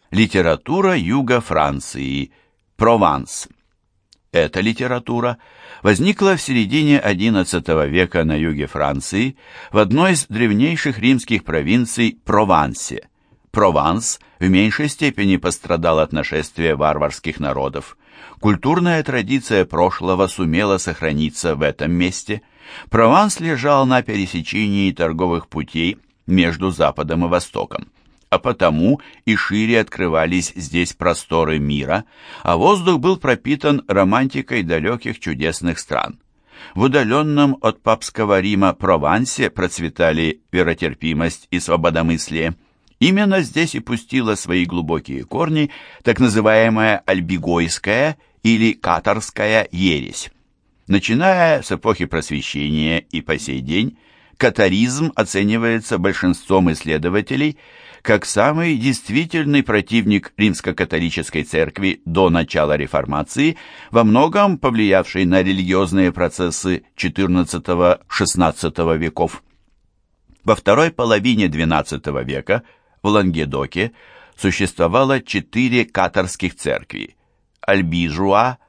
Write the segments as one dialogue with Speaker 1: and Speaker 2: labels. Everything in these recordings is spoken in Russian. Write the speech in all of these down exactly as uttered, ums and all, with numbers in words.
Speaker 1: Литература юга Франции. Прованс. Эта литература возникла в середине одиннадцатого века на юге Франции в одной из древнейших римских провинций Провансе. Прованс в меньшей степени пострадал от нашествия варварских народов. Культурная традиция прошлого сумела сохраниться в этом месте. Прованс лежал на пересечении торговых путей между Западом и Востоком, а потому и шире открывались здесь просторы мира, а воздух был пропитан романтикой далеких чудесных стран. В удаленном от папского Рима Провансе процветали веротерпимость и свободомыслие. Именно здесь и пустила свои глубокие корни так называемая альбигойская или катарская ересь. Начиная с эпохи Просвещения и по сей день, катаризм оценивается большинством исследователей как самый действительный противник римско-католической церкви до начала Реформации, во многом повлиявший на религиозные процессы четырнадцатого-шестнадцатого веков. Во второй половине двенадцатого века в Лангедоке существовало четыре катарских церкви – Альбижуа,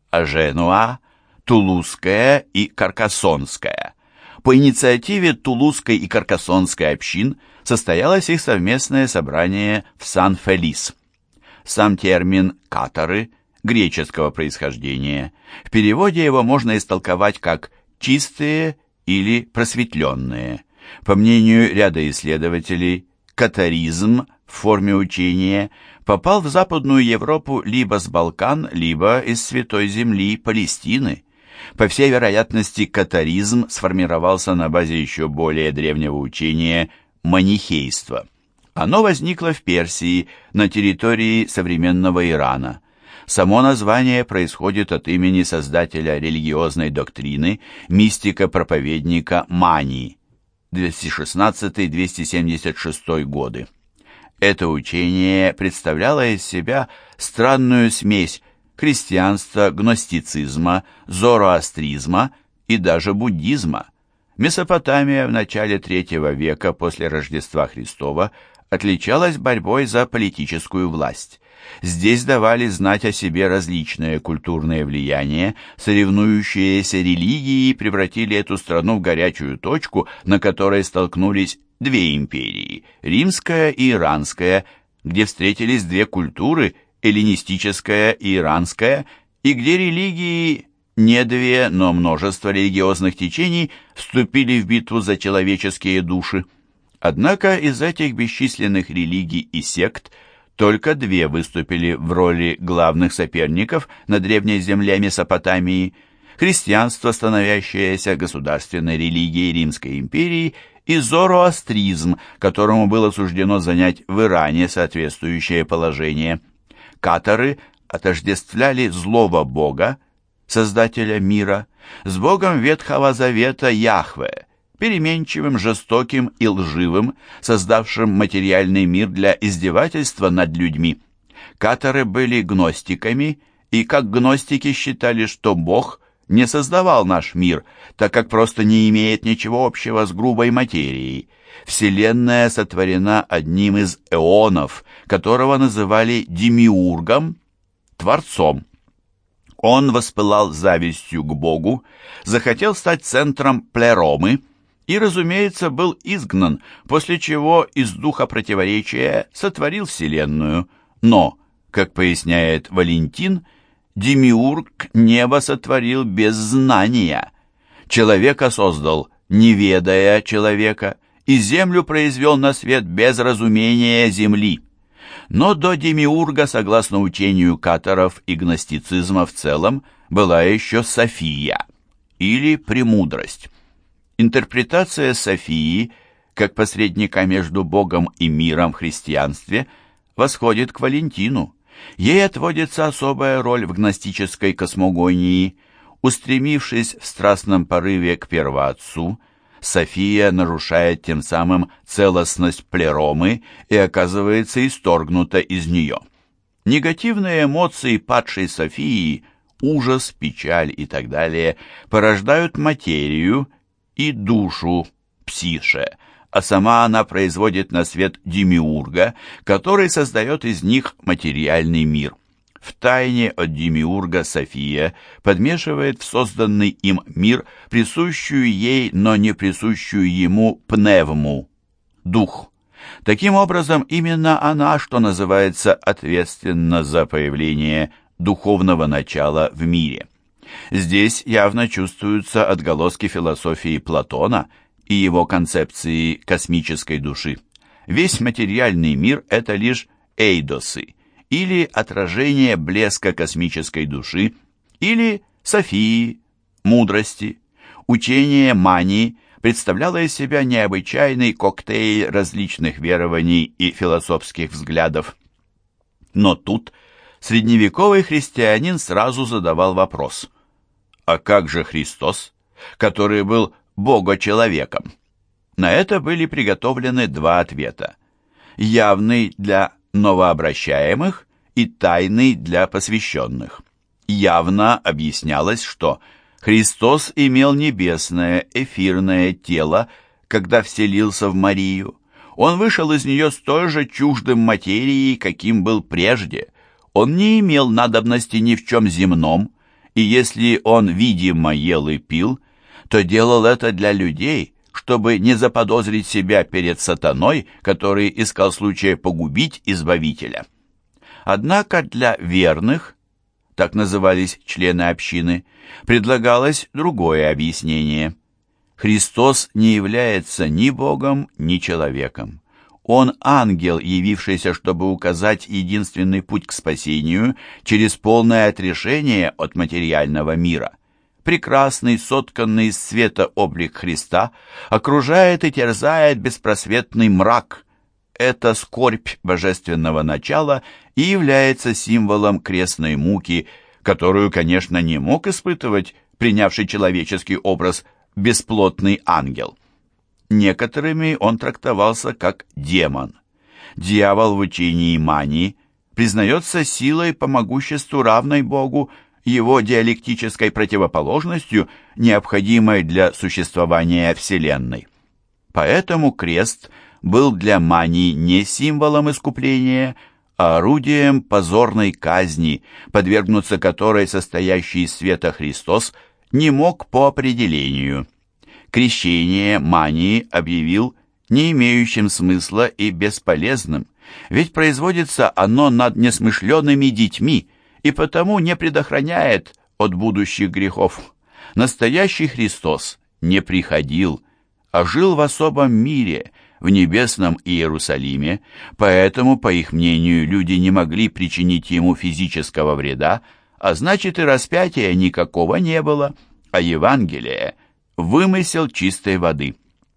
Speaker 1: Аженуа, Тулузская и Каркассонская. По инициативе Тулузской и Каркассонской общин состоялось их совместное собрание в Сан-Фелис. Сам термин «катары» греческого происхождения. В переводе его можно истолковать как «чистые» или «просветленные». По мнению ряда исследователей, катаризм в форме учения попал в Западную Европу либо с Балкан, либо из Святой Земли Палестины. По всей вероятности, катаризм сформировался на базе еще более древнего учения манихейства. Оно возникло в Персии, на территории современного Ирана. Само название происходит от имени создателя религиозной доктрины, мистика-проповедника Мани, двести шестнадцатый — двести семьдесят шестой годы. Это учение представляло из себя странную смесь христианства, гностицизма, зороастризма и даже буддизма. Месопотамия в начале третьего века после Рождества Христова отличалась борьбой за политическую власть. Здесь давали знать о себе различные культурные влияния, соревнующиеся религии превратили эту страну в горячую точку, на которой столкнулись две империи – римская и иранская, где встретились две культуры – эллинистическая и иранская, и где религии, не две, но множество религиозных течений вступили в битву за человеческие души. Однако из этих бесчисленных религий и сект только две выступили в роли главных соперников на древней земле Месопотамии – христианство, становящееся государственной религией Римской империи, и зороастризм, которому было суждено занять в Иране соответствующее положение. Катары отождествляли злого бога, создателя мира, с богом Ветхого Завета Яхве, переменчивым, жестоким и лживым, создавшим материальный мир для издевательства над людьми. Катары были гностиками, и как гностики считали, что Бог не создавал наш мир, так как просто не имеет ничего общего с грубой материей. Вселенная сотворена одним из эонов, которого называли демиургом, творцом. Он воспылал завистью к Богу, захотел стать центром плеромы и, разумеется, был изгнан, после чего из духа противоречия сотворил Вселенную. Но, как поясняет Валентин, демиург небо сотворил без знания. Человека создал, не ведая человека, и землю произвел на свет без разумения земли. Но до демиурга, согласно учению катаров и гностицизма в целом, была еще София, или премудрость. Интерпретация Софии, как посредника между Богом и миром в христианстве, восходит к Валентину. Ей отводится особая роль в гностической космогонии. Устремившись в страстном порыве к первоотцу, София нарушает тем самым целостность плеромы и оказывается исторгнута из нее. Негативные эмоции падшей Софии, ужас, печаль и так далее, порождают материю и душу, псише, а сама она производит на свет демиурга, который создает из них материальный мир. Втайне от демиурга София подмешивает в созданный им мир присущую ей, но не присущую ему пневму – дух. Таким образом, именно она, что называется, ответственна за появление духовного начала в мире. Здесь явно чувствуются отголоски философии Платона и его концепции космической души. Весь материальный мир – это лишь эйдосы, или отражение блеска космической души, или Софии, мудрости. Учение Мании представляло из себя необычайный коктейль различных верований и философских взглядов. Но тут средневековый христианин сразу задавал вопрос: а как же Христос, который был Бога-человеком? На это были приготовлены два ответа: явный для новообращаемых и тайный для посвященных. Явно объяснялось, что Христос имел небесное, эфирное тело, когда вселился в Марию. Он вышел из нее столь же чуждым материи, каким был прежде. Он не имел надобности ни в чем земном, и если он видимо ел и пил, то делал это для людей, чтобы не заподозрить себя перед сатаной, который искал случая погубить Избавителя. Однако для верных, так назывались члены общины, предлагалось другое объяснение. Христос не является ни Богом, ни человеком. Он ангел, явившийся, чтобы указать единственный путь к спасению через полное отрешение от материального мира. Прекрасный, сотканный из света облик Христа окружает и терзает беспросветный мрак. Это скорбь божественного начала и является символом крестной муки, которую, конечно, не мог испытывать принявший человеческий образ бесплотный ангел. Некоторыми он трактовался как демон. Дьявол в учении Мании признается силой по могуществу равной Богу, его диалектической противоположностью, необходимой для существования Вселенной. Поэтому крест был для Мании не символом искупления, а орудием позорной казни, подвергнуться которой состоящий из света Христос не мог по определению. Крещение Мании объявил не имеющим смысла и бесполезным, ведь производится оно над несмышленными детьми и потому не предохраняет от будущих грехов. Настоящий Христос не приходил, а жил в особом мире, в небесном Иерусалиме, поэтому, по их мнению, люди не могли причинить ему физического вреда, а значит и распятия никакого не было, а Евангелие – вымысел чистой воды.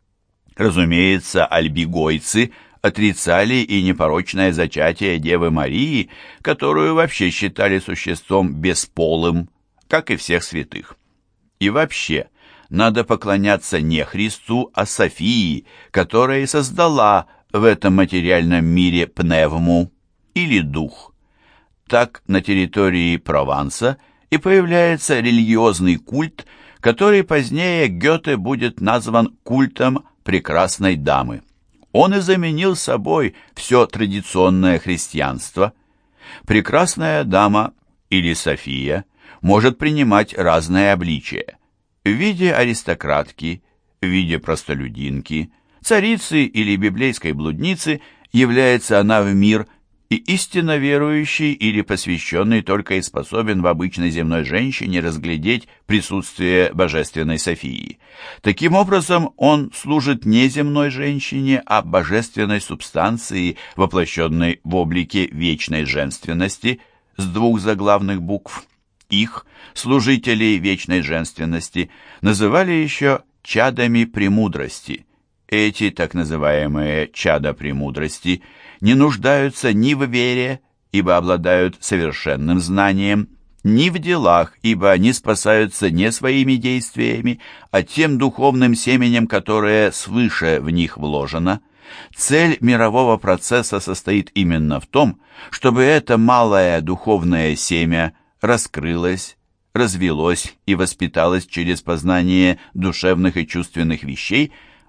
Speaker 1: Разумеется, альбигойцы отрицали и непорочное зачатие Девы Марии, которую вообще считали существом бесполым, как и всех святых. И вообще, надо поклоняться не Христу, а Софии, которая и создала в этом материальном мире пневму, или дух. Так на территории Прованса и появляется религиозный культ, который позднее Гёте будет назван культом прекрасной дамы. Он и заменил собой все традиционное христианство. Прекрасная дама, или София, может принимать разные обличия. В виде аристократки, в виде простолюдинки, царицы или библейской блудницы является она в мир, и истинно верующий или посвященный только и способен в обычной земной женщине разглядеть присутствие божественной Софии. Таким образом, он служит не земной женщине, а божественной субстанции, воплощенной в облике вечной женственности с двух заглавных букв. Их, служителей вечной женственности, называли еще чадами премудрости. Эти так называемые чада премудрости не нуждаются ни в вере, ибо обладают совершенным знанием, ни в делах, ибо они спасаются не своими действиями, а тем духовным семенем, которое свыше в них вложено. Цель мирового процесса состоит именно в том, чтобы это малое духовное семя раскрылось, развелось и воспиталось через познание душевных и чувственных вещей,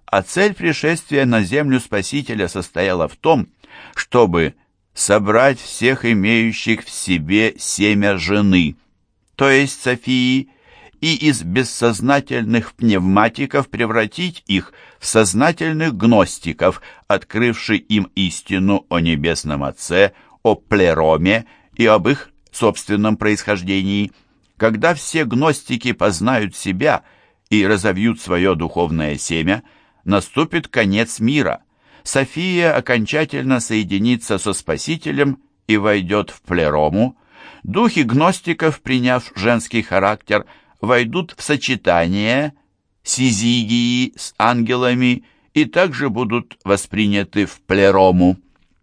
Speaker 1: а цель пришествия на землю Спасителя состояла в том, чтобы собрать всех имеющих в себе семя жены, то есть Софии, и из бессознательных пневматиков превратить их в сознательных гностиков, открывший им истину о Небесном Отце, о плероме и об их собственном происхождении. Когда все гностики познают себя и разовьют свое духовное семя, наступит конец мира. София окончательно соединится со Спасителем и войдет в плерому. Духи гностиков, приняв женский характер, войдут в сочетание сизигии с ангелами и также будут восприняты в плерому.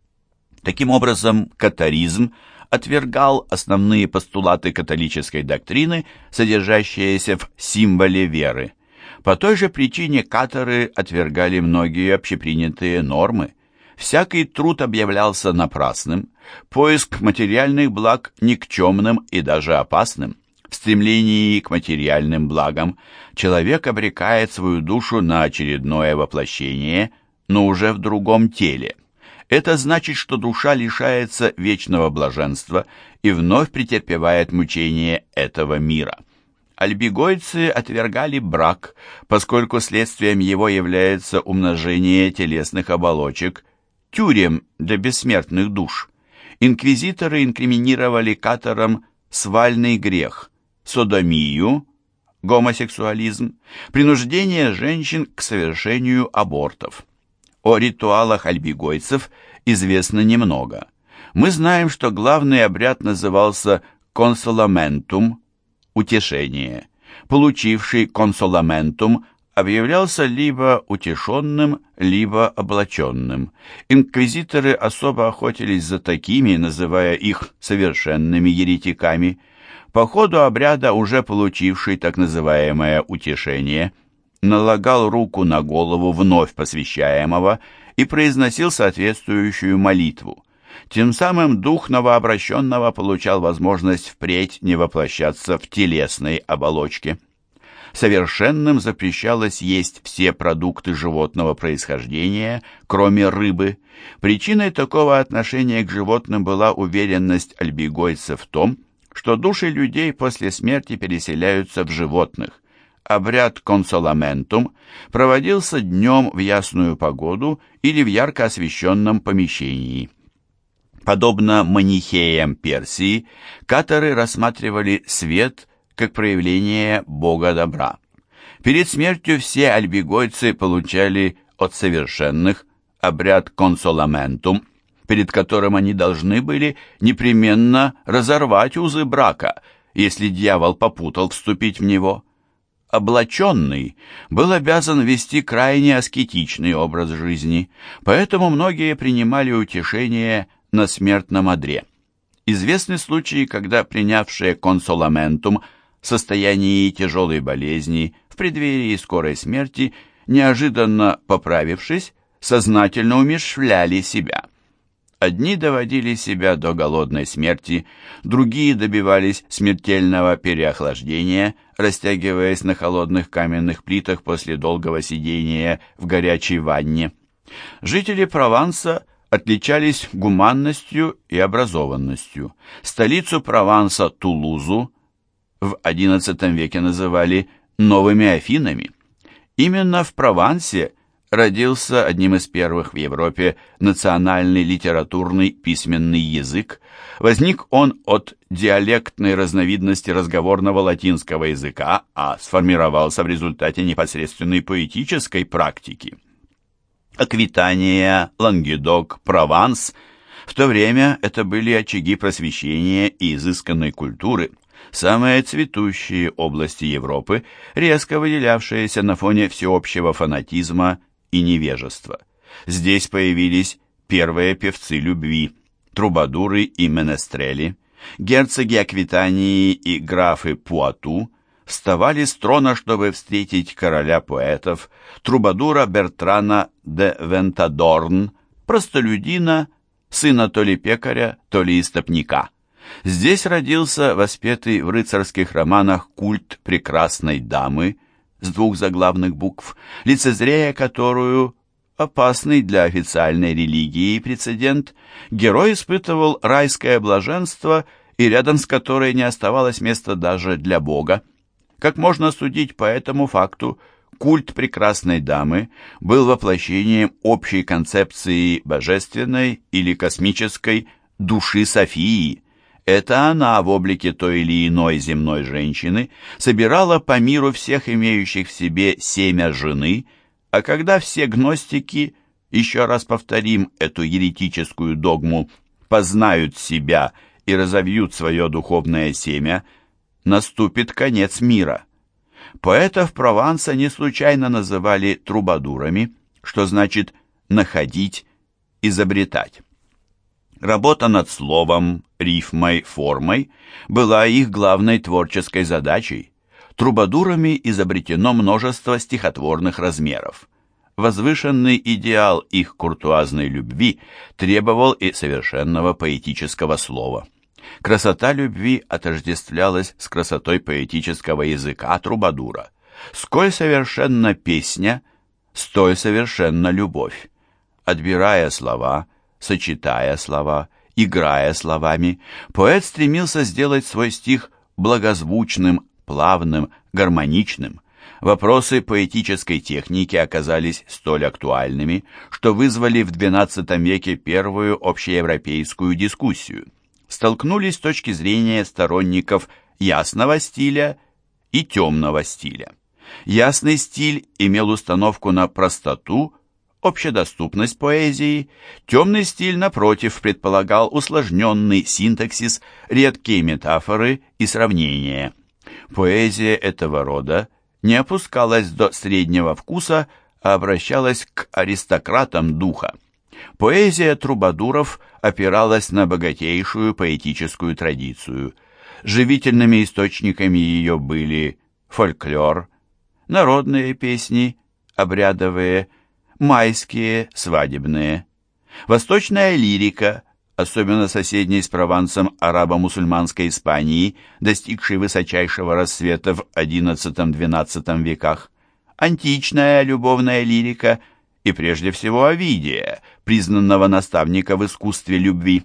Speaker 1: Таким образом, катаризм отвергал основные постулаты католической доктрины, содержащиеся в символе веры. По той же причине катары отвергали многие общепринятые нормы. Всякий труд объявлялся напрасным, поиск материальных благ никчемным и даже опасным. В стремлении к материальным благам человек обрекает свою душу на очередное воплощение, но уже в другом теле. Это значит, что душа лишается вечного блаженства и вновь претерпевает мучения этого мира. Альбигойцы отвергали брак, поскольку следствием его является умножение телесных оболочек, тюрем для бессмертных душ. Инквизиторы инкриминировали катарам свальный грех, содомию, гомосексуализм, принуждение женщин к совершению абортов. О ритуалах альбигойцев известно немного. Мы знаем, что главный обряд назывался консоламентум, утешение. Получивший консоламентум объявлялся либо утешенным, либо облаченным. Инквизиторы особо охотились за такими, называя их совершенными еретиками. По ходу обряда, уже получивший так называемое утешение, налагал руку на голову вновь посвящаемого и произносил соответствующую молитву. Тем самым дух новообращенного получал возможность впредь не воплощаться в телесной оболочке. Совершенным запрещалось есть все продукты животного происхождения, кроме рыбы. Причиной такого отношения к животным была уверенность альбигойцев в том, что души людей после смерти переселяются в животных. Обряд консоламентум проводился днем в ясную погоду или в ярко освещенном помещении. Подобно манихеям Персии, катары рассматривали свет как проявление Бога добра. Перед смертью все альбигойцы получали от совершенных обряд консоламентум, перед которым они должны были непременно разорвать узы брака, если дьявол попутал вступить в него. Облаченный был обязан вести крайне аскетичный образ жизни, поэтому многие принимали утешение на смертном одре. Известны случаи, когда принявшие консоламентум в состоянии тяжелой болезни, в преддверии скорой смерти, неожиданно поправившись, сознательно умерщвляли себя. Одни доводили себя до голодной смерти, другие добивались смертельного переохлаждения, растягиваясь на холодных каменных плитах после долгого сидения в горячей ванне. Жители Прованса отличались гуманностью и образованностью. Столицу Прованса, Тулузу, в одиннадцатом веке называли «новыми Афинами». Именно в Провансе родился одним из первых в Европе национальный литературный письменный язык. Возник он от диалектной разновидности разговорного латинского языка, а сформировался в результате непосредственной поэтической практики. Аквитания, Лангедок, Прованс – в то время это были очаги просвещения и изысканной культуры, самые цветущие области Европы, резко выделявшиеся на фоне всеобщего фанатизма и невежества. Здесь появились первые певцы любви, трубадуры и менестрели. Герцоги Аквитании и графы Пуату вставали с трона, чтобы встретить короля поэтов, трубадура Бертрана де Вентадорн, простолюдина, сына то ли пекаря, то ли истопника. Здесь родился воспетый в рыцарских романах культ прекрасной дамы, с двух заглавных букв, лицезрея которую, опасный для официальной религии прецедент, герой испытывал райское блаженство и рядом с которой не оставалось места даже для Бога. Как можно судить по этому факту, культ прекрасной дамы был воплощением общей концепции божественной или космической души Софии. Это она в облике той или иной земной женщины собирала по миру всех имеющих в себе семя жены, а когда все гностики, еще раз повторим эту еретическую догму, познают себя и разовьют свое духовное семя, наступит конец мира. Поэтов Прованса не случайно называли трубадурами, что значит «находить», «изобретать». Работа над словом, рифмой, формой была их главной творческой задачей. Трубадурами изобретено множество стихотворных размеров. Возвышенный идеал их куртуазной любви требовал и совершенного поэтического слова. Красота любви отождествлялась с красотой поэтического языка трубадура. Сколь совершенна песня, столь совершенна любовь. Отбирая слова, сочетая слова, играя словами, поэт стремился сделать свой стих благозвучным, плавным, гармоничным. Вопросы поэтической техники оказались столь актуальными, что вызвали в двенадцатом веке первую общеевропейскую дискуссию. Столкнулись с точки зрения сторонников ясного стиля и темного стиля. Ясный стиль имел установку на простоту, общедоступность поэзии, темный стиль, напротив, предполагал усложненный синтаксис, редкие метафоры и сравнения. Поэзия этого рода не опускалась до среднего вкуса, а обращалась к аристократам духа. Поэзия трубадуров опиралась на богатейшую поэтическую традицию. Живительными источниками ее были фольклор, народные песни, обрядовые, майские, свадебные, восточная лирика, особенно соседней с Провансом арабо-мусульманской Испании, достигшей высочайшего расцвета в одиннадцатом-двенадцатом веках, античная любовная лирика и прежде всего Овидия, признанного наставника в искусстве любви.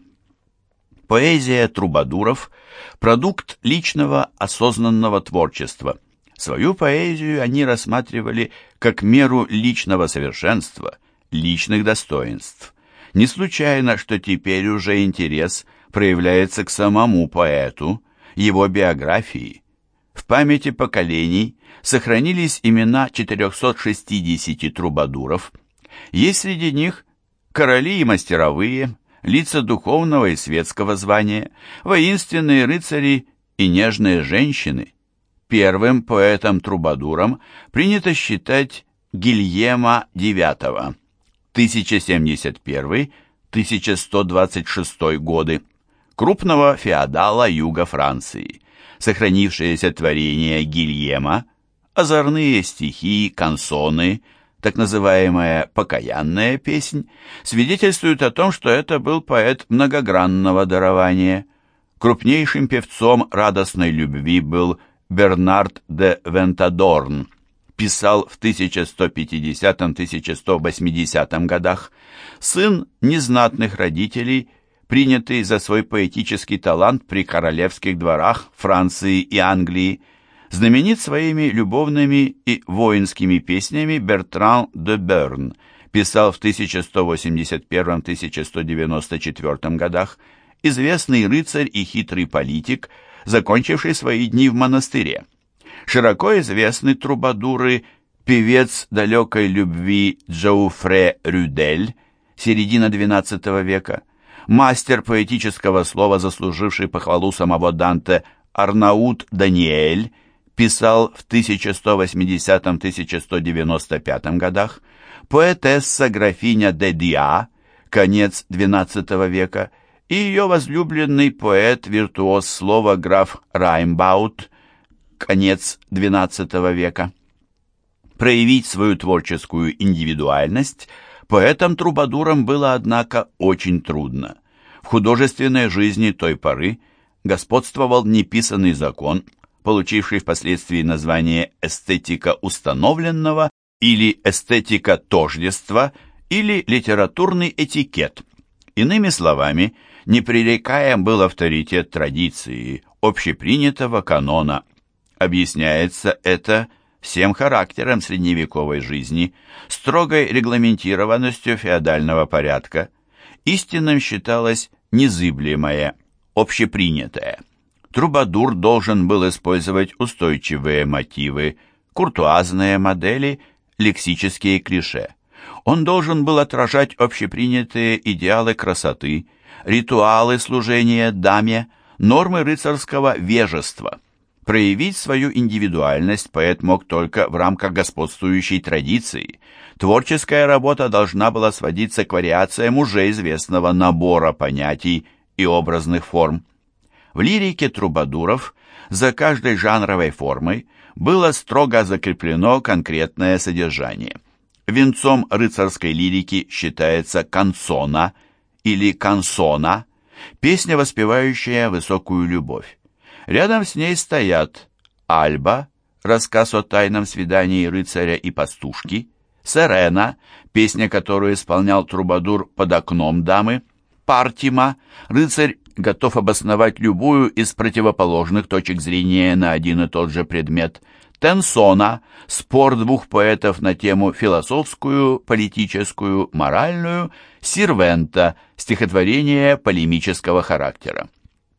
Speaker 1: Поэзия трубадуров – продукт личного осознанного творчества. Свою поэзию они рассматривали как меру личного совершенства, личных достоинств. Не случайно, что теперь уже интерес проявляется к самому поэту, его биографии. В памяти поколений сохранились имена четырехсот шестидесяти трубадуров. Есть среди них короли и мастеровые, лица духовного и светского звания, воинственные рыцари и нежные женщины. Первым поэтом-трубадуром принято считать Гильема девятого, тысяча семьдесят первый — тысяча сто двадцать шестой годы, крупного феодала юга Франции. Сохранившиеся творения Гильема, озорные стихи, канцоны, так называемая «покаянная песнь», свидетельствуют о том, что это был поэт многогранного дарования. Крупнейшим певцом радостной любви был Бернард де Вентадорн, писал в тысяча сто пятидесятом — тысяча сто восьмидесятом годах, сын незнатных родителей, принятый за свой поэтический талант при королевских дворах Франции и Англии, знаменит своими любовными и воинскими песнями Бертран де Берн, писал в тысяча сто восемьдесят первом — тысяча сто девяносто четвёртом годах, известный рыцарь и хитрый политик, закончивший свои дни в монастыре. Широко известны трубадуры певец далекой любви Джоуфре Рюдель, середина двенадцатого века, мастер поэтического слова, заслуживший похвалу самого Данте, Арнаут Даниэль, писал в тысяча сто восьмидесятом — тысяча сто девяносто пятом годах, поэтесса графиня де Диа, конец двенадцатого века, и ее возлюбленный поэт-виртуоз слова граф Раймбаут, конец двенадцатого века. Проявить свою творческую индивидуальность поэтам-трубадурам было, однако, очень трудно. В художественной жизни той поры господствовал неписанный закон, получивший впоследствии название эстетика установленного или эстетика тождества или литературный этикет. Иными словами, непререкаем был авторитет традиции, общепринятого канона. Объясняется это всем характером средневековой жизни, строгой регламентированностью феодального порядка. Истинным считалось незыблемое, общепринятое. Трубадур должен был использовать устойчивые мотивы, куртуазные модели, лексические клише. Он должен был отражать общепринятые идеалы красоты, ритуалы служения даме, нормы рыцарского вежества. Проявить свою индивидуальность поэт мог только в рамках господствующей традиции. Творческая работа должна была сводиться к вариациям уже известного набора понятий и образных форм. В лирике трубадуров за каждой жанровой формой было строго закреплено конкретное содержание. Венцом рыцарской лирики считается канцона или кансона, песня, воспевающая высокую любовь. Рядом с ней стоят Альба, рассказ о тайном свидании рыцаря и пастушки, Сирена, песня, которую исполнял трубадур под окном дамы, Партима, рыцарь готов обосновать любую из противоположных точек зрения на один и тот же предмет, Тенсона, спор двух поэтов на тему философскую, политическую, моральную, Сирвента, стихотворение полемического характера.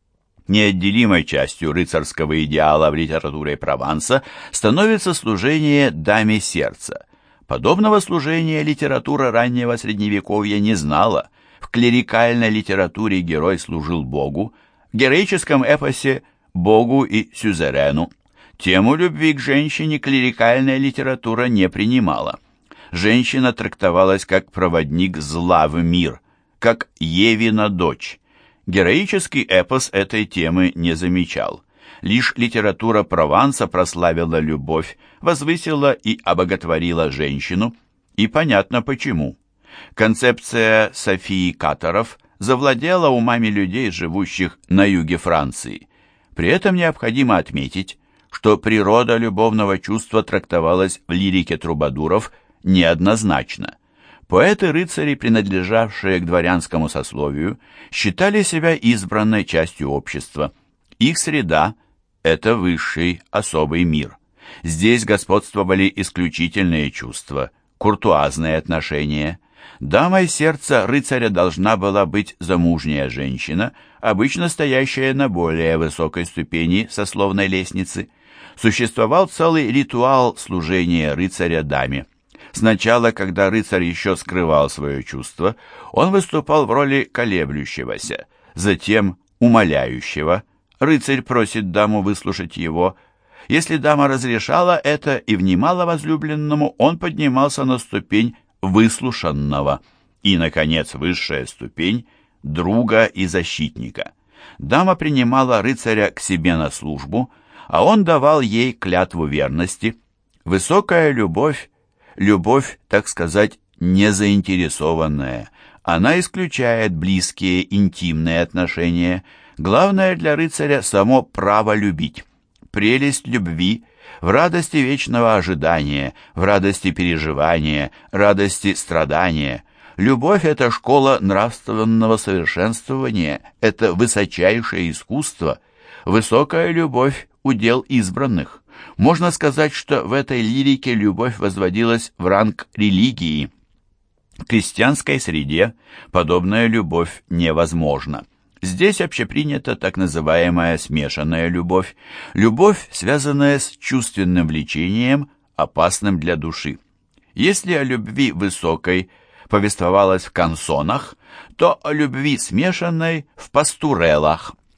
Speaker 1: Неотделимой частью рыцарского идеала в литературе Прованса становится служение даме сердца. Подобного служения литература раннего Средневековья не знала. В клерикальной литературе герой служил Богу, в героическом эпосе – Богу и сюзерену. Тему любви к женщине клерикальная литература не принимала. Женщина трактовалась как проводник зла в мир, как Евина дочь. Героический эпос этой темы не замечал. Лишь литература Прованса прославила любовь, возвысила и обоготворила женщину, и понятно почему. Концепция Софии Катаров завладела умами людей, живущих на юге Франции. При этом необходимо отметить, что природа любовного чувства трактовалась в лирике трубадуров неоднозначно. Поэты-рыцари, принадлежавшие к дворянскому сословию, считали себя избранной частью общества. Их среда – это высший, особый мир. Здесь господствовали исключительные чувства, куртуазные отношения. Дамой сердца рыцаря должна была быть замужняя женщина, обычно стоящая на более высокой ступени сословной лестницы. Существовал целый ритуал служения рыцаря даме. Сначала, когда рыцарь еще скрывал свое чувство, он выступал в роли колеблющегося, затем умоляющего. Рыцарь просит даму выслушать его. Если дама разрешала это и внимала возлюбленному, он поднимался на ступень выслушанного. И, наконец, высшая ступень – друга и защитника. Дама принимала рыцаря к себе на службу, а он давал ей клятву верности. Высокая любовь, любовь, так сказать, незаинтересованная. Она исключает близкие, интимные отношения. Главное для рыцаря само право любить. Прелесть любви в радости вечного ожидания, в радости переживания, радости страдания. Любовь – это школа нравственного совершенствования, это высочайшее искусство. Высокая любовь – удел избранных. Можно сказать, что в этой лирике любовь возводилась в ранг религии. В крестьянской среде подобная любовь невозможна. Здесь общепринята так называемая смешанная любовь, любовь, связанная с чувственным влечением, опасным для души. Если о любви высокой повествовалось в кансонах, то о любви смешанной в пастурелах.